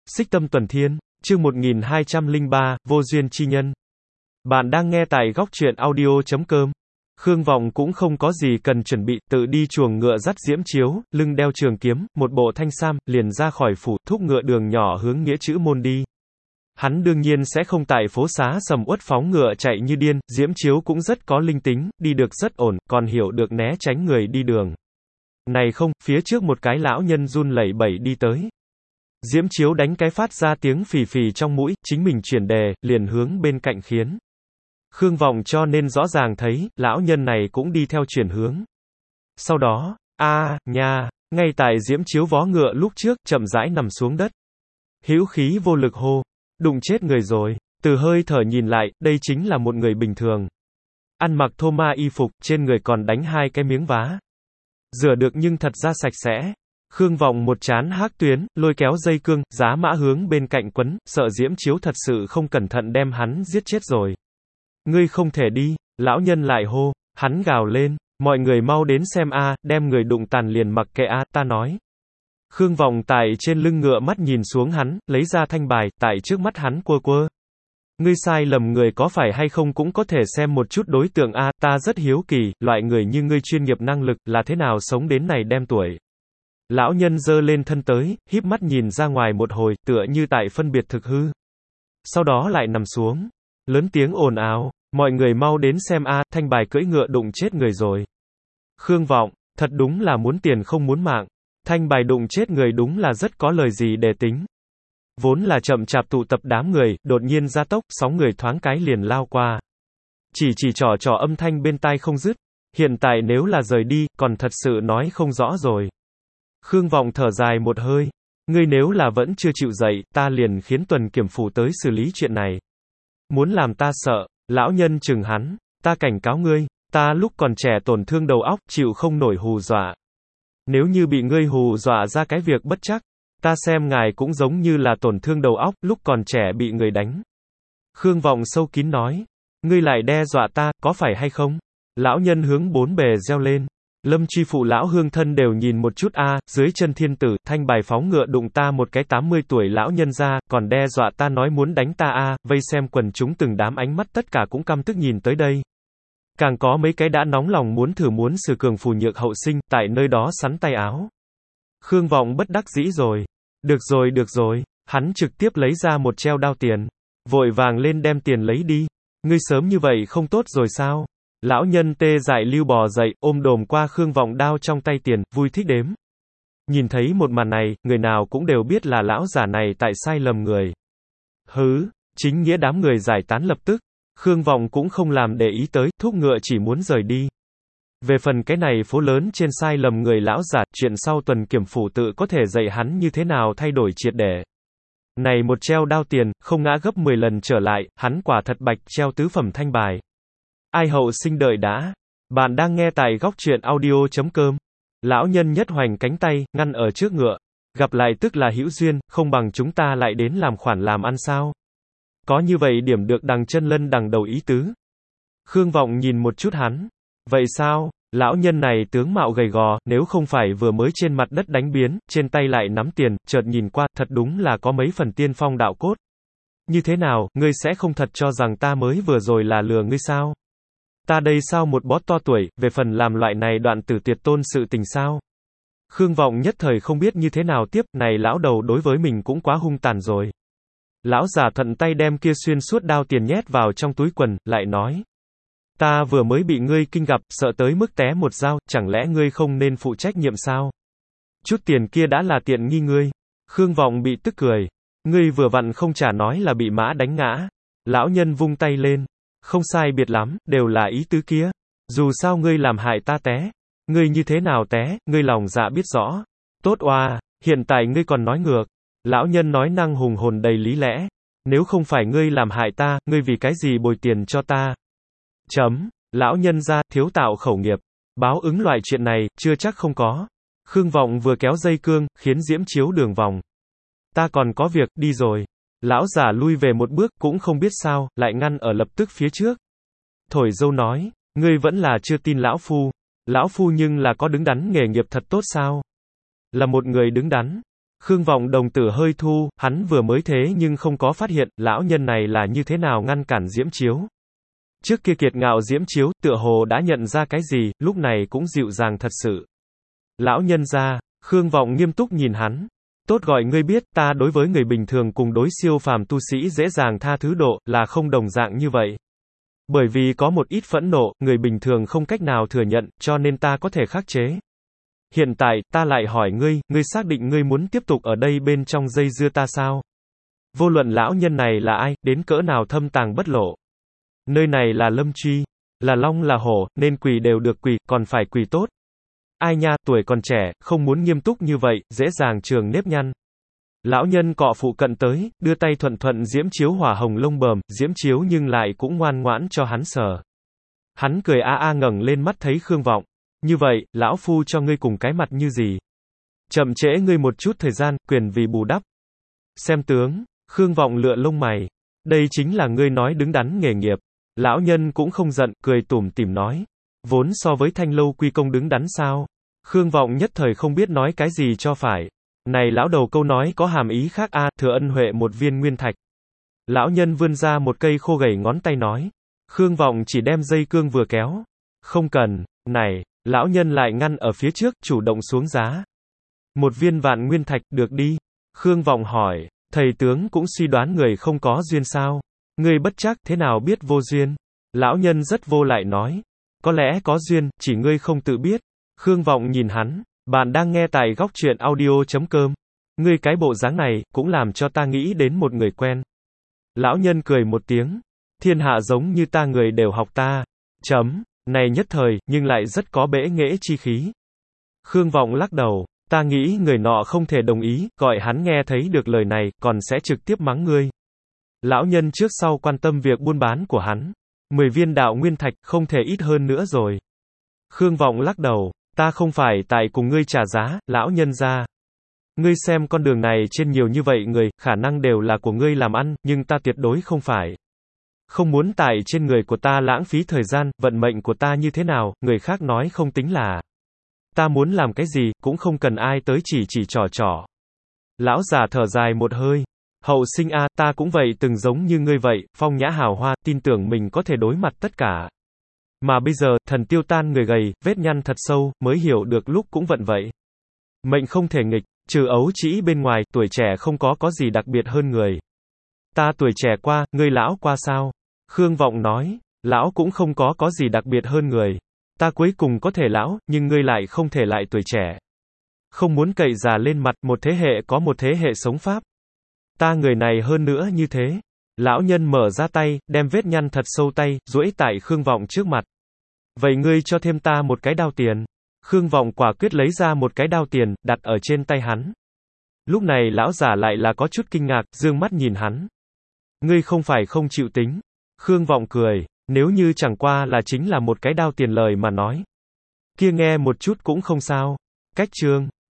Xích Tâm Tuần Thiên, chương 1203, Vô duyên chi nhân. Bạn đang nghe tại góc truyện audio.com. Khương Vọng cũng không có gì cần chuẩn bị, tự đi chuồng ngựa dắt Diễm Chiếu, lưng đeo trường kiếm, một bộ thanh sam, liền ra khỏi phủ, thúc ngựa đường nhỏ hướng nghĩa chữ môn đi. Hắn đương nhiên sẽ không tại phố xá sầm uất phóng ngựa chạy như điên, Diễm Chiếu cũng rất có linh tính, đi được rất ổn, còn hiểu được né tránh người đi đường. Này không, phía trước một cái lão nhân run lẩy bẩy đi tới. Diễm Chiếu đánh cái phát ra tiếng phì phì trong mũi, chính mình chuyển đề, liền hướng bên cạnh khiến Khương Vọng cho nên rõ ràng thấy, lão nhân này cũng đi theo chuyển hướng. Sau đó, nha, ngay tại Diễm Chiếu vó ngựa lúc trước, chậm rãi nằm xuống đất. Hữu khí vô lực hô, đụng chết người rồi. Từ hơi thở nhìn lại, đây chính là một người bình thường. Ăn mặc thô ma y phục, trên người còn đánh hai cái miếng vá. Rửa được nhưng thật ra sạch sẽ. Khương Vọng một chán hắc tuyến, lôi kéo dây cương, giá mã hướng bên cạnh quấn, sợ Diễm Chiếu thật sự không cẩn thận đem hắn giết chết rồi. Ngươi không thể đi, lão nhân lại hô, hắn gào lên, mọi người mau đến xem đem người đụng tàn liền mặc kệ ta nói. Khương Vọng tại trên lưng ngựa mắt nhìn xuống hắn, lấy ra thanh bài, tại trước mắt hắn quơ quơ. Ngươi sai lầm người có phải hay không cũng có thể xem một chút đối tượng ta rất hiếu kỳ, loại người như ngươi chuyên nghiệp năng lực, là thế nào sống đến này đem tuổi. Lão nhân giơ lên thân tới, híp mắt nhìn ra ngoài một hồi, tựa như tại phân biệt thực hư. Sau đó lại nằm xuống, lớn tiếng ồn ào, mọi người mau đến xem thanh bài cưỡi ngựa đụng chết người rồi. Khương Vọng, thật đúng là muốn tiền không muốn mạng, thanh bài đụng chết người đúng là rất có lời gì để tính. Vốn là chậm chạp tụ tập đám người, đột nhiên gia tốc, sóng người thoáng cái liền lao qua. Chỉ trò âm thanh bên tai không dứt, hiện tại nếu là rời đi, còn thật sự nói không rõ rồi. Khương Vọng thở dài một hơi, ngươi nếu là vẫn chưa chịu dậy, ta liền khiến tuần kiểm phủ tới xử lý chuyện này. Muốn làm ta sợ, lão nhân chừng hắn, ta cảnh cáo ngươi, ta lúc còn trẻ tổn thương đầu óc, chịu không nổi hù dọa. Nếu như bị ngươi hù dọa ra cái việc bất chắc, ta xem ngài cũng giống như là tổn thương đầu óc, lúc còn trẻ bị người đánh. Khương Vọng sâu kín nói, ngươi lại đe dọa ta, có phải hay không? Lão nhân hướng bốn bề reo lên. Lâm Truy phụ lão hương thân đều nhìn một chút dưới chân thiên tử, thanh bài phóng ngựa đụng ta một cái 80 tuổi lão nhân ra, còn đe dọa ta nói muốn đánh ta vây xem quần chúng từng đám ánh mắt tất cả cũng căm tức nhìn tới đây. Càng có mấy cái đã nóng lòng muốn thử muốn sử cường phù nhược hậu sinh, tại nơi đó sắn tay áo. Khương Vọng bất đắc dĩ rồi. Được rồi, hắn trực tiếp lấy ra một treo đao tiền. Vội vàng lên đem tiền lấy đi. Ngươi sớm như vậy không tốt rồi sao? Lão nhân tê dại lưu bò dậy, ôm đồm qua Khương Vọng đao trong tay tiền, vui thích đếm. Nhìn thấy một màn này, người nào cũng đều biết là lão giả này tại sai lầm người. Chính nghĩa đám người giải tán lập tức. Khương Vọng cũng không làm để ý tới, thúc ngựa chỉ muốn rời đi. Về phần cái này phố lớn trên sai lầm người lão giả, chuyện sau tuần kiểm phủ tự có thể dạy hắn như thế nào thay đổi triệt để. Này một treo đao tiền, không ngã gấp 10 lần trở lại, hắn quả thật bạch treo tứ phẩm thanh bài. Ai hậu sinh đợi đã. Bạn đang nghe tại góc truyện audio.com. Lão nhân nhất hoành cánh tay, ngăn ở trước ngựa. Gặp lại tức là hữu duyên, không bằng chúng ta lại đến làm khoản làm ăn sao. Có như vậy điểm được đằng chân lân đằng đầu ý tứ. Khương Vọng nhìn một chút hắn. Vậy sao? Lão nhân này tướng mạo gầy gò, nếu không phải vừa mới trên mặt đất đánh biến, trên tay lại nắm tiền, chợt nhìn qua, thật đúng là có mấy phần tiên phong đạo cốt. Như thế nào, ngươi sẽ không thật cho rằng ta mới vừa rồi là lừa ngươi sao? Ta đây sao một bó to tuổi, về phần làm loại này đoạn tử tuyệt tôn sự tình sao? Khương Vọng nhất thời không biết như thế nào tiếp, này lão đầu đối với mình cũng quá hung tàn rồi. Lão già thuận tay đem kia xuyên suốt đao tiền nhét vào trong túi quần, lại nói. Ta vừa mới bị ngươi kinh gặp, sợ tới mức té một dao, chẳng lẽ ngươi không nên phụ trách nhiệm sao? Chút tiền kia đã là tiện nghi ngươi. Khương Vọng bị tức cười. Ngươi vừa vặn không trả nói là bị mã đánh ngã. Lão nhân vung tay lên. Không sai biệt lắm, đều là ý tứ kia. Dù sao ngươi làm hại ta té. Ngươi như thế nào té, ngươi lòng dạ biết rõ. Tốt hiện tại ngươi còn nói ngược. Lão nhân nói năng hùng hồn đầy lý lẽ. Nếu không phải ngươi làm hại ta, ngươi vì cái gì bồi tiền cho ta? Lão nhân ra, thiếu tạo khẩu nghiệp. Báo ứng loại chuyện này, chưa chắc không có. Khương Vọng vừa kéo dây cương, khiến Diễm Chiếu đường vòng. Ta còn có việc, đi rồi. Lão giả lui về một bước, cũng không biết sao, lại ngăn ở lập tức phía trước. Thổi dâu nói, ngươi vẫn là chưa tin lão phu. Lão phu nhưng là có đứng đắn nghề nghiệp thật tốt sao? Là một người đứng đắn. Khương Vọng đồng tử hơi thu, hắn vừa mới thế nhưng không có phát hiện, lão nhân này là như thế nào ngăn cản Diễm Chiếu. Trước kia kiệt ngạo Diễm Chiếu, tựa hồ đã nhận ra cái gì, lúc này cũng dịu dàng thật sự. Lão nhân gia, Khương Vọng nghiêm túc nhìn hắn. Tốt gọi ngươi biết, ta đối với người bình thường cùng đối siêu phàm tu sĩ dễ dàng tha thứ độ, là không đồng dạng như vậy. Bởi vì có một ít phẫn nộ, người bình thường không cách nào thừa nhận, cho nên ta có thể khắc chế. Hiện tại, ta lại hỏi ngươi, ngươi xác định ngươi muốn tiếp tục ở đây bên trong dây dưa ta sao? Vô luận lão nhân này là ai, đến cỡ nào thâm tàng bất lộ. Nơi này là lâm truy, là long là hổ, nên quỳ đều được quỳ, còn phải quỳ tốt. Ai nha, tuổi còn trẻ, không muốn nghiêm túc như vậy, dễ dàng trường nếp nhăn. Lão nhân cọ phụ cận tới, đưa tay thuận thuận Diễm Chiếu hỏa hồng lông bờm, Diễm Chiếu nhưng lại cũng ngoan ngoãn cho hắn sờ. Hắn cười a a ngẩng lên mắt thấy Khương Vọng. Như vậy, lão phu cho ngươi cùng cái mặt như gì? Chậm trễ ngươi một chút thời gian, quyền vì bù đắp. Xem tướng, Khương Vọng lựa lông mày. Đây chính là ngươi nói đứng đắn nghề nghiệp. Lão nhân cũng không giận, cười tủm tỉm nói. Vốn so với Thanh Lâu quy công đứng đắn sao? Khương Vọng nhất thời không biết nói cái gì cho phải. Này lão đầu câu nói có hàm ý khác a, thừa ân huệ một viên nguyên thạch. Lão nhân vươn ra một cây khô gầy ngón tay nói. Khương Vọng chỉ đem dây cương vừa kéo. Không cần, này, lão nhân lại ngăn ở phía trước, chủ động xuống giá. Một viên vạn nguyên thạch, được đi. Khương Vọng hỏi, thầy tướng cũng suy đoán người không có duyên sao? Ngươi bất chắc, thế nào biết vô duyên? Lão nhân rất vô lại nói. Có lẽ có duyên, chỉ ngươi không tự biết. Khương Vọng nhìn hắn. Bạn đang nghe tại góc truyện audio.com. Ngươi cái bộ dáng này, cũng làm cho ta nghĩ đến một người quen. Lão nhân cười một tiếng. Thiên hạ giống như ta người đều học ta. Này nhất thời, nhưng lại rất có bẽ nghễ chi khí. Khương Vọng lắc đầu. Ta nghĩ người nọ không thể đồng ý, gọi hắn nghe thấy được lời này, còn sẽ trực tiếp mắng ngươi. Lão nhân trước sau quan tâm việc buôn bán của hắn. 10 viên đạo nguyên thạch, không thể ít hơn nữa rồi. Khương Vọng lắc đầu. Ta không phải tại cùng ngươi trả giá, lão nhân gia. Ngươi xem con đường này trên nhiều như vậy người, khả năng đều là của ngươi làm ăn, nhưng ta tuyệt đối không phải. Không muốn tại trên người của ta lãng phí thời gian, vận mệnh của ta như thế nào, người khác nói không tính là. Ta muốn làm cái gì, cũng không cần ai tới chỉ trò. Lão già thở dài một hơi. Hậu sinh a, ta cũng vậy từng giống như ngươi vậy, phong nhã hào hoa, tin tưởng mình có thể đối mặt tất cả. Mà bây giờ, thần tiêu tan người gầy, vết nhăn thật sâu, mới hiểu được lúc cũng vận vậy. Mệnh không thể nghịch, trừ ấu trĩ bên ngoài, tuổi trẻ không có gì đặc biệt hơn người. Ta tuổi trẻ qua, ngươi lão qua sao? Khương Vọng nói, lão cũng không có gì đặc biệt hơn người. Ta cuối cùng có thể lão, nhưng ngươi lại không thể lại tuổi trẻ. Không muốn cậy già lên mặt, một thế hệ có một thế hệ sống pháp. Ta người này hơn nữa như thế. Lão nhân mở ra tay, đem vết nhăn thật sâu tay, duỗi tại Khương Vọng trước mặt. Vậy ngươi cho thêm ta một cái đao tiền. Khương Vọng quả quyết lấy ra một cái đao tiền, đặt ở trên tay hắn. Lúc này lão giả lại là có chút kinh ngạc, dương mắt nhìn hắn. Ngươi không phải không chịu tính. Khương Vọng cười, nếu như chẳng qua là chính là một cái đao tiền lời mà nói. Kia nghe một chút cũng không sao. Cách chương.